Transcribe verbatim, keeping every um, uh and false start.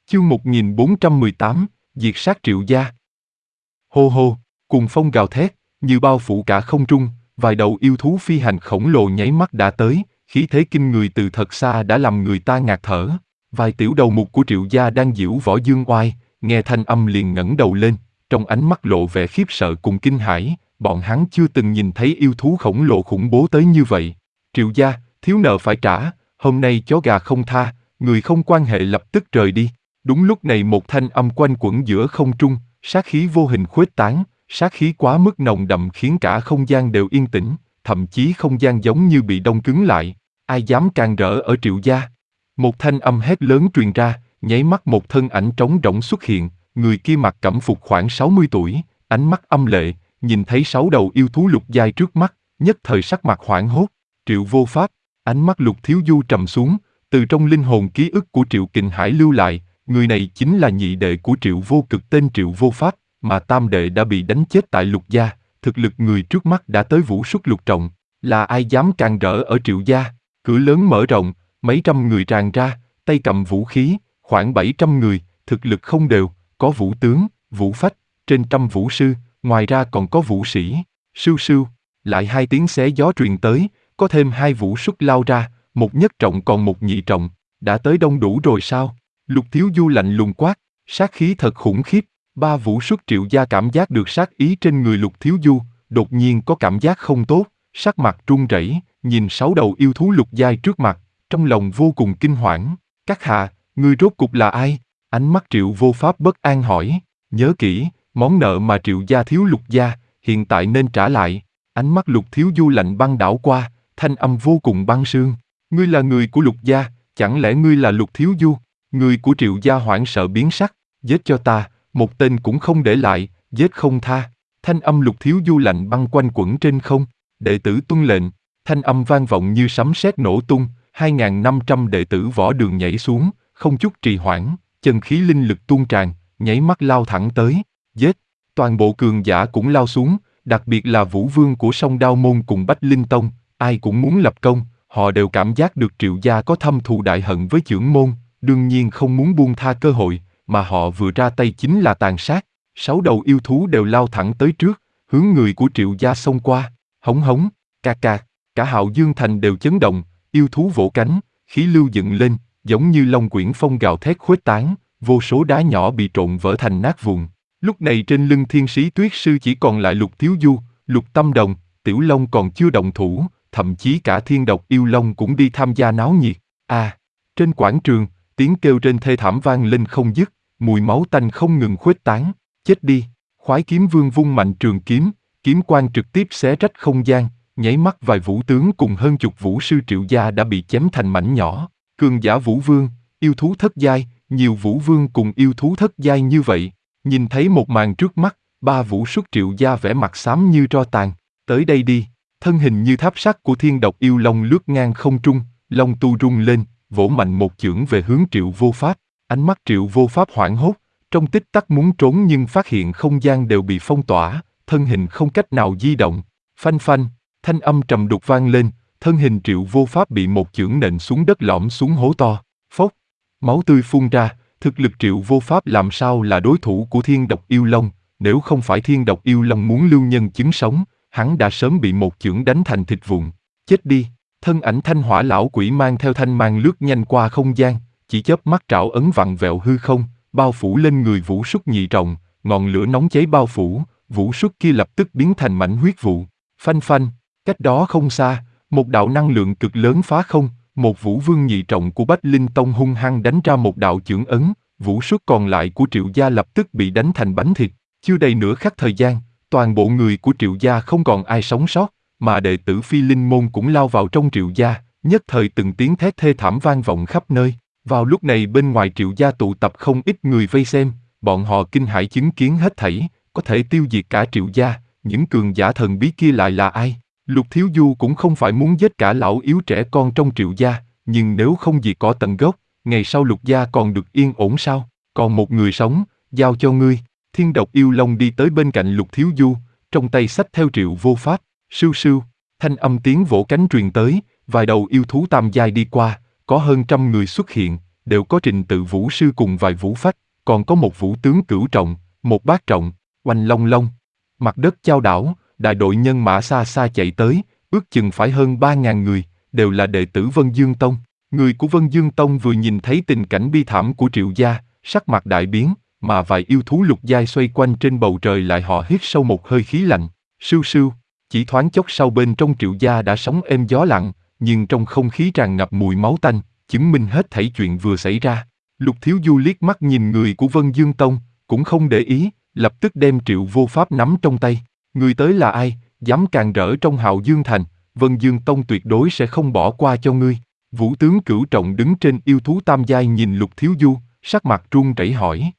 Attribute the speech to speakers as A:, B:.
A: Chương một nghìn bốn trăm mười tám, diệt sát Triệu gia. Hô hô, cuồng phong gào thét, như bao phủ cả không trung, vài đầu yêu thú phi hành khổng lồ nháy mắt đã tới, khí thế kinh người từ thật xa đã làm người ta ngạt thở. Vài tiểu đầu mục của Triệu gia đang giễu võ dương oai, nghe thanh âm liền ngẩng đầu lên, trong ánh mắt lộ vẻ khiếp sợ cùng kinh hãi, bọn hắn chưa từng nhìn thấy yêu thú khổng lồ khủng bố tới như vậy. Triệu gia, thiếu nợ phải trả, hôm nay chó gà không tha, người không quan hệ lập tức rời đi. Đúng lúc này một thanh âm quanh quẩn giữa không trung, sát khí vô hình khuếch tán, sát khí quá mức nồng đậm khiến cả không gian đều yên tĩnh, thậm chí không gian giống như bị đông cứng lại. Ai dám càn rỡ ở Triệu gia? Một thanh âm hét lớn truyền ra, nháy mắt một thân ảnh trống rỗng xuất hiện, người kia mặc cẩm phục khoảng sáu mươi tuổi, ánh mắt âm lệ, nhìn thấy sáu đầu yêu thú lục giai trước mắt, nhất thời sắc mặt hoảng hốt. Triệu Vô Pháp, ánh mắt Lục Thiếu Du trầm xuống, từ trong linh hồn ký ức của Triệu Kình Hải lưu lại, người này chính là nhị đệ của Triệu Vô Cực tên Triệu Vô Pháp, mà tam đệ đã bị đánh chết tại Lục gia, thực lực người trước mắt đã tới vũ xuất lục trọng, là ai dám càn rỡ ở Triệu gia? Cửa lớn mở rộng, mấy trăm người tràn ra, tay cầm vũ khí, khoảng bảy trăm người, thực lực không đều, có vũ tướng, vũ phách, trên trăm vũ sư, ngoài ra còn có vũ sĩ. Sưu sưu, lại hai tiếng xé gió truyền tới, có thêm hai vũ xuất lao ra, một nhất trọng còn một nhị trọng, đã tới đông đủ rồi sao? Lục Thiếu Du lạnh lùng quát, sát khí thật khủng khiếp. Ba vũ xuất Triệu gia cảm giác được sát ý trên người Lục Thiếu Du, đột nhiên có cảm giác không tốt, sắc mặt run rẩy, nhìn sáu đầu yêu thú lục giai trước mặt, trong lòng vô cùng kinh hoảng. Các hạ, ngươi rốt cục là ai? Ánh mắt Triệu Vô Pháp bất an hỏi. Nhớ kỹ, món nợ mà Triệu gia thiếu Lục gia, hiện tại nên trả lại. Ánh mắt Lục Thiếu Du lạnh băng đảo qua, thanh âm vô cùng băng sương. Ngươi là người của Lục gia, chẳng lẽ ngươi là Lục Thiếu Du? Người của Triệu gia hoảng sợ biến sắc, giết cho ta, một tên cũng không để lại, giết không tha. Thanh âm Lục Thiếu Du lạnh băng quanh quẩn trên không, đệ tử tuân lệnh. Thanh âm vang vọng như sấm sét nổ tung, hai nghìn năm trăm đệ tử võ đường nhảy xuống, không chút trì hoãn, chân khí linh lực tuôn tràn, nháy mắt lao thẳng tới, giết. Toàn bộ cường giả cũng lao xuống, đặc biệt là Vũ Vương của Song Đao Môn cùng Bách Linh Tông, ai cũng muốn lập công, họ đều cảm giác được Triệu gia có thâm thù đại hận với chưởng môn, đương nhiên không muốn buông tha cơ hội, mà họ vừa ra tay chính là tàn sát. Sáu đầu yêu thú đều lao thẳng tới trước, hướng người của Triệu gia xông qua. Hống hống, cạc cạc, cả Hạo Dương thành đều chấn động, yêu thú vỗ cánh, khí lưu dựng lên, giống như long quyển phong gào thét khuếch tán, vô số đá nhỏ bị trộn vỡ thành nát vụn. Lúc này trên lưng Thiên Sĩ Tuyết Sư chỉ còn lại Lục Thiếu Du, Lục Tâm Đồng, Tiểu Long còn chưa động thủ, thậm chí cả Thiên Độc Yêu Long cũng đi tham gia náo nhiệt. À, trên quảng trường, tiếng kêu trên thê thảm vang lên không dứt, mùi máu tanh không ngừng khuếch tán. Chết đi! Khoái Kiếm Vương vung mạnh trường kiếm, kiếm quang trực tiếp xé rách không gian, nháy mắt vài vũ tướng cùng hơn chục vũ sư Triệu gia đã bị chém thành mảnh nhỏ. Cường giả Vũ Vương, yêu thú thất giai, nhiều Vũ Vương cùng yêu thú thất giai như vậy, nhìn thấy một màn trước mắt, ba vũ xuất Triệu gia vẻ mặt xám như tro tàn. Tới đây đi! Thân hình như tháp sắt của Thiên Độc Yêu Long lướt ngang không trung, long tu rung lên, vỗ mạnh một chưởng về hướng Triệu Vô Pháp. Ánh mắt Triệu Vô Pháp hoảng hốt, trong tích tắc muốn trốn nhưng phát hiện không gian đều bị phong tỏa, thân hình không cách nào di động. Phanh phanh, thanh âm trầm đục vang lên, thân hình Triệu Vô Pháp bị một chưởng nện xuống đất lõm xuống hố to. Phốc, máu tươi phun ra, thực lực Triệu Vô Pháp làm sao là đối thủ của Thiên Độc Yêu Long, nếu không phải Thiên Độc Yêu Long muốn lưu nhân chứng sống, hắn đã sớm bị một chưởng đánh thành thịt vụn. Chết đi! Thân ảnh Thanh Hỏa lão quỷ mang theo thanh mang lướt nhanh qua không gian, chỉ chớp mắt trảo ấn vặn vẹo hư không, bao phủ lên người vũ xuất nhị trọng, ngọn lửa nóng cháy bao phủ, vũ xuất kia lập tức biến thành mảnh huyết vụ. Phanh phanh, cách đó không xa, một đạo năng lượng cực lớn phá không, một vũ vương nhị trọng của Bách Linh Tông hung hăng đánh ra một đạo chưởng ấn, vũ xuất còn lại của Triệu gia lập tức bị đánh thành bánh thịt. Chưa đầy nửa khắc thời gian, toàn bộ người của Triệu gia không còn ai sống sót, mà đệ tử Phi Linh môn cũng lao vào trong Triệu gia, nhất thời từng tiếng thét thê thảm vang vọng khắp nơi. Vào lúc này bên ngoài Triệu gia tụ tập không ít người vây xem, bọn họ kinh hãi chứng kiến hết thảy, có thể tiêu diệt cả Triệu gia, những cường giả thần bí kia lại là ai? Lục Thiếu Du cũng không phải muốn giết cả lão yếu trẻ con trong Triệu gia, nhưng nếu không diệt cỏ tận gốc, ngày sau Lục gia còn được yên ổn sao? Còn một người sống, giao cho ngươi. Thiên Độc Yêu Long đi tới bên cạnh Lục Thiếu Du, trong tay xách theo Triệu Vô Pháp. Sưu sưu, thanh âm tiếng vỗ cánh truyền tới, vài đầu yêu thú tam giai đi qua, có hơn trăm người xuất hiện, đều có trình tự vũ sư cùng vài vũ phách, còn có một vũ tướng cửu trọng, một bát trọng, oanh long long. Mặt đất chao đảo, đại đội nhân mã xa xa chạy tới, ước chừng phải hơn ba ngàn người, đều là đệ tử Vân Dương Tông. Người của Vân Dương Tông vừa nhìn thấy tình cảnh bi thảm của Triệu gia, sắc mặt đại biến, mà vài yêu thú lục giai xoay quanh trên bầu trời lại họ hít sâu một hơi khí lạnh. Sưu sưu, chỉ thoáng chốc sau bên trong Triệu gia đã sóng êm gió lặng, nhưng trong không khí tràn ngập mùi máu tanh, chứng minh hết thảy chuyện vừa xảy ra. Lục Thiếu Du liếc mắt nhìn người của Vân Dương Tông, cũng không để ý, lập tức đem Triệu Vô Pháp nắm trong tay. Người tới là ai, dám càn rỡ trong Hạo Dương Thành, Vân Dương Tông tuyệt đối sẽ không bỏ qua cho ngươi. Vũ tướng Cửu Trọng đứng trên yêu thú tam giai nhìn Lục Thiếu Du, sắc mặt run rẩy hỏi.